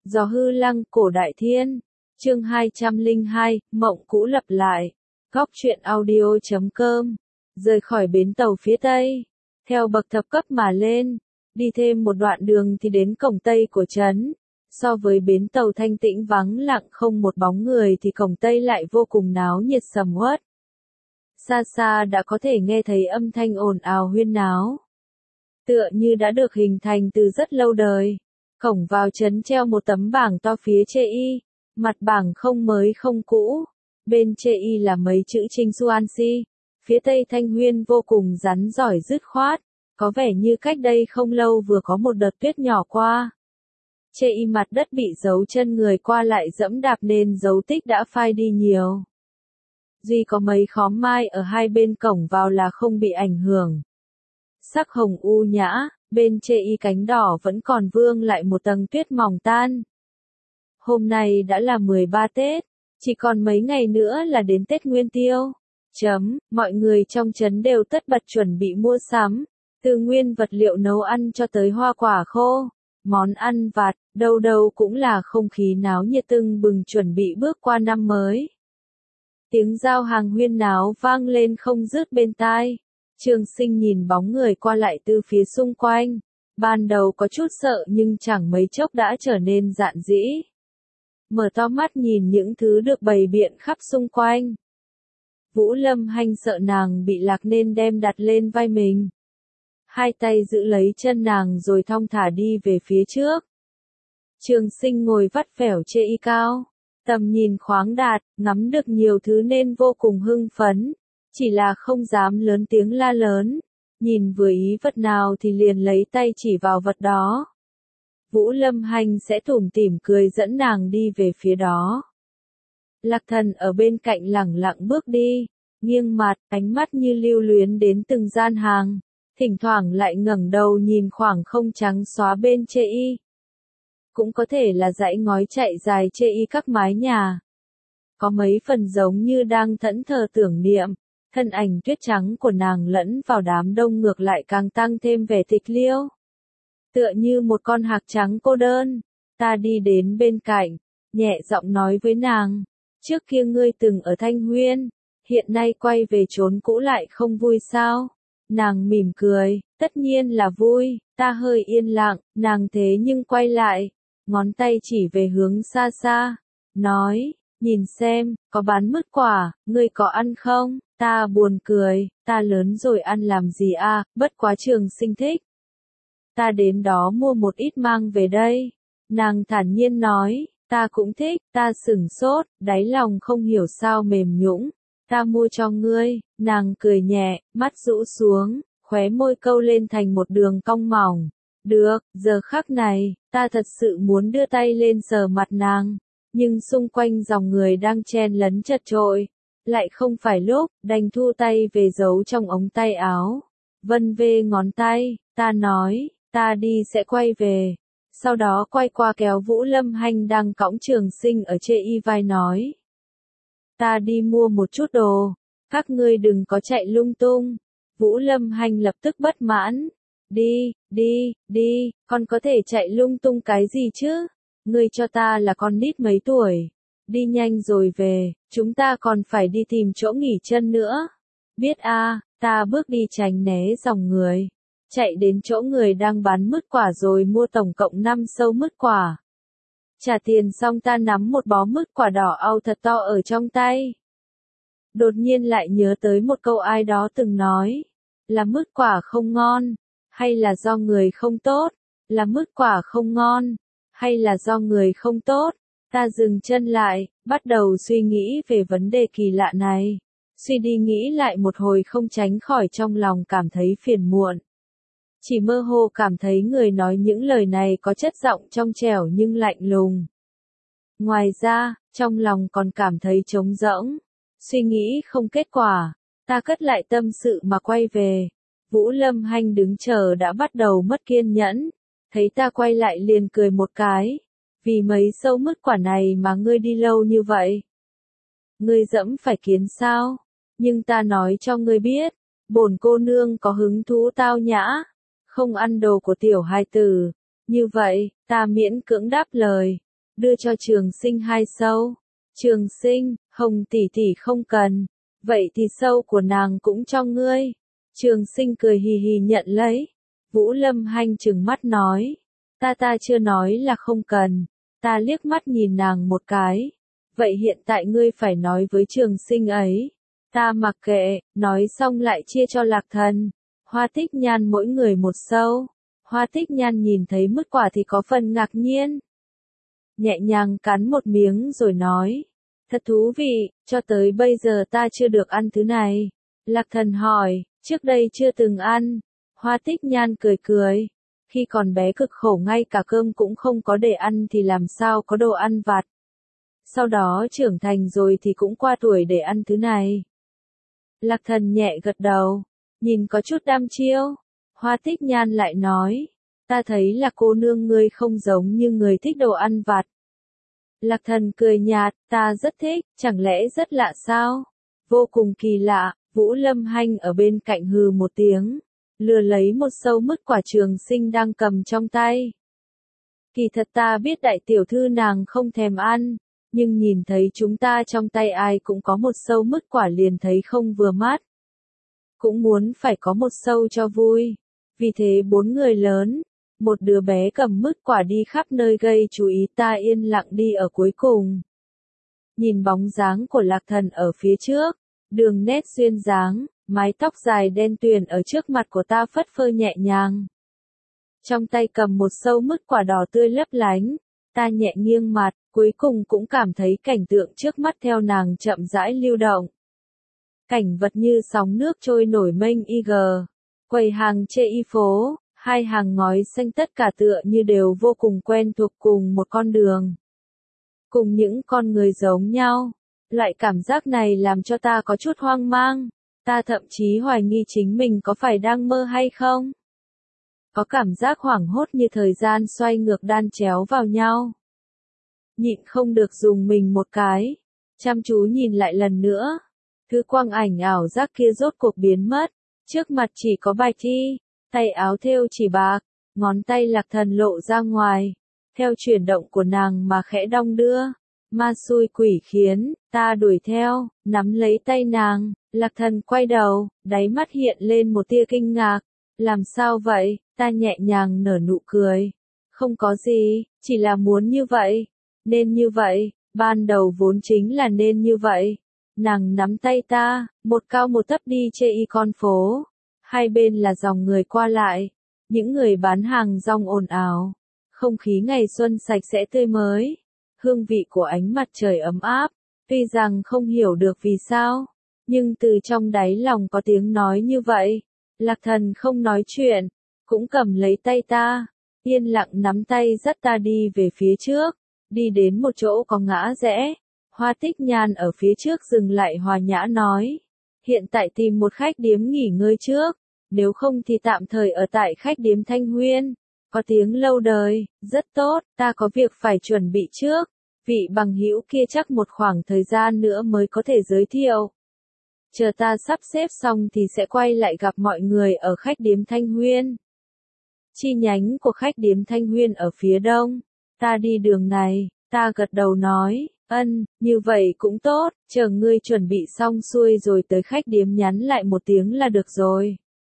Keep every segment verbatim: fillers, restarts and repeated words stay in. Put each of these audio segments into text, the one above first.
Gió hư lăng cổ đại thiên. Chương hai trăm lẻ hai, mộng cũ lặp lại. Góc truyện audio chấm com. Rời khỏi bến tàu phía tây, theo bậc thập cấp mà lên, đi thêm một đoạn đường thì đến cổng tây của trấn. So với bến tàu thanh tĩnh vắng lặng không một bóng người thì cổng tây lại vô cùng náo nhiệt sầm uất. Xa xa đã có thể nghe thấy âm thanh ồn ào huyên náo, tựa như đã được hình thành từ rất lâu đời. Cổng vào trấn treo một tấm bảng to phía chê y, mặt bảng không mới không cũ, bên chê y là mấy chữ Trinh Xuan Si. Phía tây Thanh Huyên vô cùng rắn giỏi dứt khoát, có vẻ như cách đây không lâu vừa có một đợt tuyết nhỏ qua. Chê y mặt đất bị dấu chân người qua lại dẫm đạp nên dấu tích đã phai đi nhiều. Duy có mấy khóm mai ở hai bên cổng vào là không bị ảnh hưởng. Sắc hồng u nhã, bên chê y cánh đỏ vẫn còn vương lại một tầng tuyết mỏng tan. Hôm nay đã là mười ba Tết, chỉ còn mấy ngày nữa là đến Tết Nguyên Tiêu. Chấm, mọi người trong trấn đều tất bật chuẩn bị mua sắm, từ nguyên vật liệu nấu ăn cho tới hoa quả khô, món ăn vặt, đâu đâu cũng là không khí náo nhiệt tưng bừng chuẩn bị bước qua năm mới. Tiếng giao hàng huyên náo vang lên không dứt bên tai. Trường Sinh nhìn bóng người qua lại từ phía xung quanh, ban đầu có chút sợ nhưng chẳng mấy chốc đã trở nên dạn dĩ. Mở to mắt nhìn những thứ được bày biện khắp xung quanh. Vũ Lâm Hanh sợ nàng bị lạc nên đem đặt lên vai mình. Hai tay giữ lấy chân nàng rồi thong thả đi về phía trước. Trường Sinh ngồi vắt vẻo chê y cao, tầm nhìn khoáng đạt, ngắm được nhiều thứ nên vô cùng hưng phấn, chỉ là không dám lớn tiếng la lớn, nhìn vừa ý vật nào thì liền lấy tay chỉ vào vật đó. Vũ Lâm Hanh sẽ tủm tỉm cười dẫn nàng đi về phía đó. Lạc Thần ở bên cạnh lẳng lặng bước đi, nghiêng mặt, ánh mắt như lưu luyến đến từng gian hàng, thỉnh thoảng lại ngẩng đầu nhìn khoảng không trắng xóa bên chê y. Cũng có thể là dãy ngói chạy dài chê y các mái nhà. Có mấy phần giống như đang thẫn thờ tưởng niệm, thân ảnh tuyết trắng của nàng lẫn vào đám đông ngược lại càng tăng thêm vẻ tịch liêu. Tựa như một con hạc trắng cô đơn, ta đi đến bên cạnh, nhẹ giọng nói với nàng, trước kia ngươi từng ở Thanh Huyên, hiện nay quay về chốn cũ lại không vui sao? Nàng mỉm cười, tất nhiên là vui, ta hơi yên lặng, nàng thế nhưng quay lại, ngón tay chỉ về hướng xa xa, nói, nhìn xem, có bán mứt quả, ngươi có ăn không? Ta buồn cười, ta lớn rồi ăn làm gì à, bất quá Trường Sinh thích. Ta đến đó mua một ít mang về đây. Nàng thản nhiên nói, ta cũng thích, ta sửng sốt, đáy lòng không hiểu sao mềm nhũn. Ta mua cho ngươi, nàng cười nhẹ, mắt rũ xuống, khóe môi câu lên thành một đường cong mỏng. Được, giờ khắc này, ta thật sự muốn đưa tay lên sờ mặt nàng, nhưng xung quanh dòng người đang chen lấn chật chội, lại không phải lúc, đành thu tay về giấu trong ống tay áo. Vân vê ngón tay, ta nói, ta đi sẽ quay về. Sau đó quay qua kéo Vũ Lâm Hanh đang cõng Trường Sinh ở chê y vai nói. Ta đi mua một chút đồ, các ngươi đừng có chạy lung tung. Vũ Lâm Hanh lập tức bất mãn. Đi, đi, đi, con có thể chạy lung tung cái gì chứ? Ngươi cho ta là con nít mấy tuổi. Đi nhanh rồi về, chúng ta còn phải đi tìm chỗ nghỉ chân nữa. Biết a, à, ta bước đi tránh né dòng người. Chạy đến chỗ người đang bán mứt quả rồi mua tổng cộng năm sâu mứt quả. Trả tiền xong ta nắm một bó mứt quả đỏ au thật to ở trong tay. Đột nhiên lại nhớ tới một câu ai đó từng nói. Là mứt quả không ngon, hay là do người không tốt? Là mứt quả không ngon, hay là do người không tốt? Ta dừng chân lại, bắt đầu suy nghĩ về vấn đề kỳ lạ này. Suy đi nghĩ lại một hồi không tránh khỏi trong lòng cảm thấy phiền muộn. Chỉ mơ hồ cảm thấy người nói những lời này có chất giọng trong trẻo nhưng lạnh lùng. Ngoài ra, trong lòng còn cảm thấy trống rỗng. Suy nghĩ không kết quả, ta cất lại tâm sự mà quay về. Vũ Lâm Hanh đứng chờ đã bắt đầu mất kiên nhẫn. Thấy ta quay lại liền cười một cái. Vì mấy sâu mứt quả này mà ngươi đi lâu như vậy. Ngươi dẫm phải kiến sao? Nhưng ta nói cho ngươi biết, bổn cô nương có hứng thú tao nhã, không ăn đồ của tiểu hài tử. Như vậy, ta miễn cưỡng đáp lời. đưa cho Trường Sinh hai sâu. Trường Sinh, Hồng tỷ tỷ không cần, vậy thì sâu của nàng cũng cho ngươi. Trường Sinh cười hì hì nhận lấy. Vũ Lâm Hanh trừng mắt nói, ta ta chưa nói là không cần, ta liếc mắt nhìn nàng một cái. Vậy hiện tại ngươi phải nói với Trường Sinh ấy. Ta mặc kệ, nói xong lại chia cho Lạc Thần, Hoa Tích Nhan mỗi người một sâu. Hoa Tích Nhan nhìn thấy mứt quả thì có phần ngạc nhiên. Nhẹ nhàng cắn một miếng rồi nói, thật thú vị, cho tới bây giờ ta chưa được ăn thứ này. Lạc Thần hỏi, trước đây chưa từng ăn. Hoa Tích Nhan cười cười, khi còn bé cực khổ ngay cả cơm cũng không có để ăn thì làm sao có đồ ăn vặt. Sau đó trưởng thành rồi thì cũng qua tuổi để ăn thứ này. Lạc Thần nhẹ gật đầu, nhìn có chút đăm chiêu. Hoa Tích Nhan lại nói, ta thấy là cô nương ngươi không giống như người thích đồ ăn vặt. Lạc Thần cười nhạt, ta rất thích, chẳng lẽ rất lạ sao? Vô cùng kỳ lạ. Vũ Lâm Hanh ở bên cạnh hừ một tiếng, lừa lấy một sâu mứt quả Trường Sinh đang cầm trong tay. Kỳ thật ta biết đại tiểu thư nàng không thèm ăn, nhưng nhìn thấy chúng ta trong tay ai cũng có một sâu mứt quả liền thấy không vừa mắt. Cũng muốn phải có một sâu cho vui. Vì thế bốn người lớn, một đứa bé cầm mứt quả đi khắp nơi gây chú ý, ta yên lặng đi ở cuối cùng. Nhìn bóng dáng của Lạc Thần ở phía trước, đường nét duyên dáng, mái tóc dài đen tuyền ở trước mặt của ta phất phơ nhẹ nhàng. Trong tay cầm một sâu mứt quả đỏ tươi lấp lánh, ta nhẹ nghiêng mặt, cuối cùng cũng cảm thấy cảnh tượng trước mắt theo nàng chậm rãi lưu động. Cảnh vật như sóng nước trôi nổi mênh y gờ, quầy hàng chê y phố, hai hàng ngói xanh tất cả tựa như đều vô cùng quen thuộc cùng một con đường. Cùng những con người giống nhau. Loại cảm giác này làm cho ta có chút hoang mang, ta thậm chí hoài nghi chính mình có phải đang mơ hay không. Có cảm giác hoảng hốt như thời gian xoay ngược đan chéo vào nhau. Nhịn không được dùng mình một cái, chăm chú nhìn lại lần nữa. Thứ quang ảnh ảo giác kia rốt cuộc biến mất, trước mặt chỉ có bạch thi, tay áo thêu chỉ bạc, ngón tay Lạc Thần lộ ra ngoài, theo chuyển động của nàng mà khẽ đong đưa. Ma xui quỷ khiến, ta đuổi theo, nắm lấy tay nàng, Lạc Thần quay đầu, đáy mắt hiện lên một tia kinh ngạc. Làm sao vậy? Ta nhẹ nhàng nở nụ cười. Không có gì, chỉ là muốn như vậy. Nên như vậy, ban đầu vốn chính là nên như vậy. Nàng nắm tay ta, một cao một thấp đi chê y con phố. Hai bên là dòng người qua lại. Những người bán hàng rong ồn ào. Không khí ngày xuân sạch sẽ tươi mới. Hương vị của ánh mặt trời ấm áp, tuy rằng không hiểu được vì sao, nhưng từ trong đáy lòng có tiếng nói như vậy. Lạc Thần không nói chuyện, cũng cầm lấy tay ta, yên lặng nắm tay dắt ta đi về phía trước, đi đến một chỗ có ngã rẽ. Hoa Tích Nhan ở phía trước dừng lại hòa nhã nói, hiện tại tìm một khách điếm nghỉ ngơi trước, nếu không thì tạm thời ở tại khách điếm Thanh Huyên. Có tiếng lâu đời, rất tốt, ta có việc phải chuẩn bị trước. Vị bằng hữu kia chắc một khoảng thời gian nữa mới có thể giới thiệu. Chờ ta sắp xếp xong thì sẽ quay lại gặp mọi người ở khách điếm Thanh Huyên. Chi nhánh của khách điếm Thanh Huyên ở phía đông. Ta đi đường này, ta gật đầu nói, ân, như vậy cũng tốt, chờ ngươi chuẩn bị xong xuôi rồi tới khách điếm nhắn lại một tiếng là được rồi.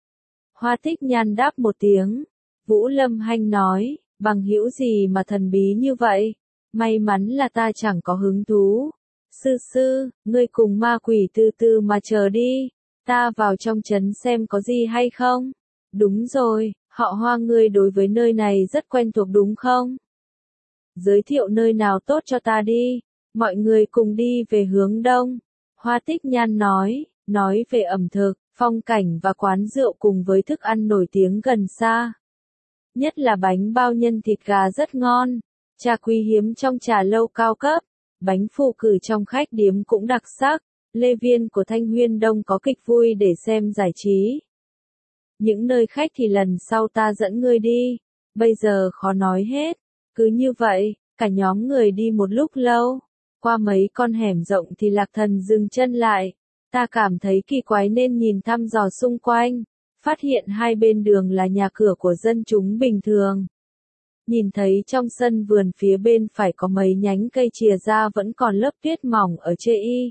Hoa Tích Nhan đáp một tiếng. Vũ Lâm Hanh nói, bằng hữu gì mà thần bí như vậy? May mắn là ta chẳng có hứng thú. Sư sư, ngươi cùng ma quỷ từ từ mà chờ đi. Ta vào trong trấn xem có gì hay không? Đúng rồi, họ Hoa ngươi đối với nơi này rất quen thuộc đúng không? Giới thiệu nơi nào tốt cho ta đi. Mọi người cùng đi về hướng đông. Hoa Tích Nhan nói, nói về ẩm thực, phong cảnh và quán rượu cùng với thức ăn nổi tiếng gần xa. Nhất là bánh bao nhân thịt gà rất ngon, trà quý hiếm trong trà lâu cao cấp, bánh phù cử trong khách điếm cũng đặc sắc, lê viên của Thanh Huyên Đông có kịch vui để xem giải trí. Những nơi khách thì lần sau ta dẫn ngươi đi, bây giờ khó nói hết. Cứ như vậy, cả nhóm người đi một lúc lâu, qua mấy con hẻm rộng thì Lạc Thần dừng chân lại. Ta cảm thấy kỳ quái nên nhìn thăm dò xung quanh, phát hiện hai bên đường là nhà cửa của dân chúng bình thường. nhìn thấy trong sân vườn phía bên phải có mấy nhánh cây chìa ra vẫn còn lớp tuyết mỏng ở chê y.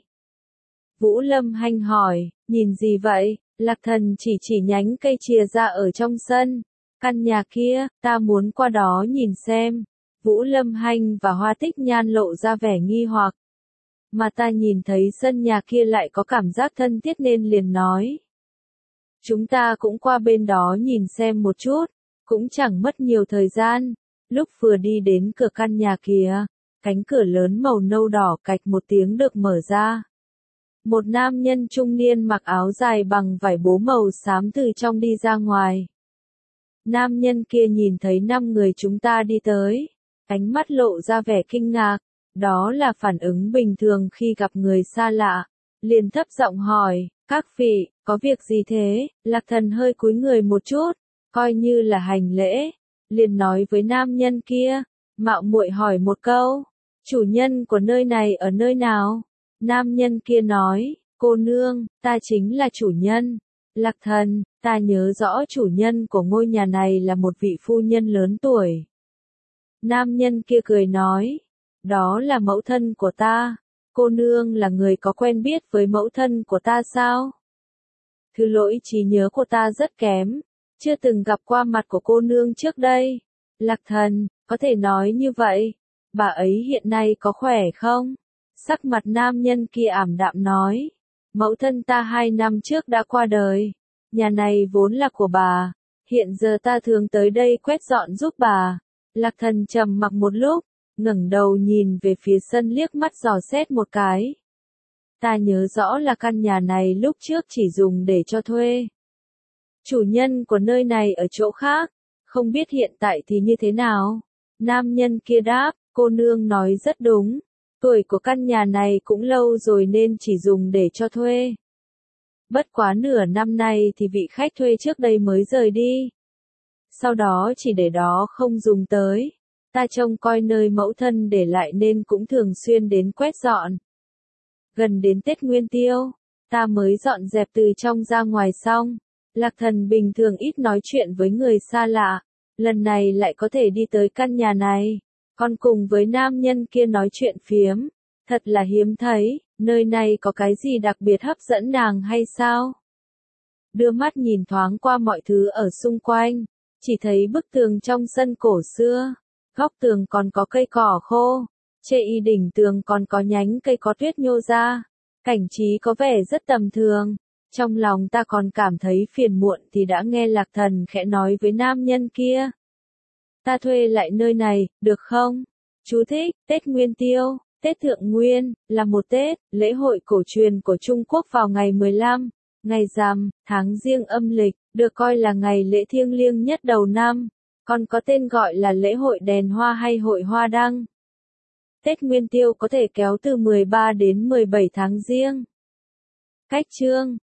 Vũ Lâm Hanh hỏi, nhìn gì vậy? Lạc Thần chỉ chỉ nhánh cây chìa ra ở trong sân. Căn nhà kia, ta muốn qua đó nhìn xem. Vũ Lâm Hanh và Hoa Tích Nhan lộ ra vẻ nghi hoặc. Mà ta nhìn thấy sân nhà kia lại có cảm giác thân thiết nên liền nói. Chúng ta cũng qua bên đó nhìn xem một chút, cũng chẳng mất nhiều thời gian. Lúc vừa đi đến cửa căn nhà kia, cánh cửa lớn màu nâu đỏ cạch một tiếng được mở ra. Một nam nhân trung niên mặc áo dài bằng vải bố màu xám từ trong đi ra ngoài. Nam nhân kia nhìn thấy năm người chúng ta đi tới, ánh mắt lộ ra vẻ kinh ngạc, đó là phản ứng bình thường khi gặp người xa lạ. Liền thấp giọng hỏi, các vị, có việc gì thế? Lạc Thần hơi cúi người một chút, coi như là hành lễ, liền nói với nam nhân kia, mạo muội hỏi một câu, chủ nhân của nơi này ở nơi nào? Nam nhân kia nói, cô nương, ta chính là chủ nhân. Lạc Thần, ta nhớ rõ chủ nhân của ngôi nhà này là một vị phu nhân lớn tuổi. Nam nhân kia cười nói, đó là mẫu thân của ta. Cô nương là người có quen biết với mẫu thân của ta sao? Thứ lỗi trí nhớ của ta rất kém, chưa từng gặp qua mặt của cô nương trước đây. Lạc Thần, có thể nói như vậy, bà ấy hiện nay có khỏe không? Sắc mặt nam nhân kia ảm đạm nói, mẫu thân ta hai năm trước đã qua đời, nhà này vốn là của bà, hiện giờ ta thường tới đây quét dọn giúp bà. Lạc Thần trầm mặc một lúc, ngẩng đầu nhìn về phía sân liếc mắt dò xét một cái. Ta nhớ rõ là căn nhà này lúc trước chỉ dùng để cho thuê. Chủ nhân của nơi này ở chỗ khác, không biết hiện tại thì như thế nào? Nam nhân kia đáp, cô nương nói rất đúng. Tuổi của căn nhà này cũng lâu rồi nên chỉ dùng để cho thuê. Bất quá nửa năm nay thì vị khách thuê trước đây mới rời đi. Sau đó chỉ để đó không dùng tới. Ta trông coi nơi mẫu thân để lại nên cũng thường xuyên đến quét dọn. Gần đến Tết Nguyên Tiêu, ta mới dọn dẹp từ trong ra ngoài xong. Lạc Thần bình thường ít nói chuyện với người xa lạ, lần này lại có thể đi tới căn nhà này, còn cùng với nam nhân kia nói chuyện phiếm, thật là hiếm thấy. Nơi này có cái gì đặc biệt hấp dẫn nàng hay sao? Đưa mắt nhìn thoáng qua mọi thứ ở xung quanh, chỉ thấy bức tường trong sân cổ xưa, góc tường còn có cây cỏ khô, trên y đỉnh tường còn có nhánh cây có tuyết nhô ra, cảnh trí có vẻ rất tầm thường. Trong lòng ta còn cảm thấy phiền muộn thì đã nghe Lạc Thần khẽ nói với nam nhân kia. Ta thuê lại nơi này, được không? Chú thích, Tết Nguyên Tiêu, Tết Thượng Nguyên, là một Tết, lễ hội cổ truyền của Trung Quốc vào ngày mười lăm, ngày rằm, tháng Giêng âm lịch, được coi là ngày lễ thiêng liêng nhất đầu năm, còn có tên gọi là lễ hội đèn hoa hay hội hoa đăng. Tết Nguyên Tiêu có thể kéo từ mười ba đến mười bảy tháng Giêng. Cách chương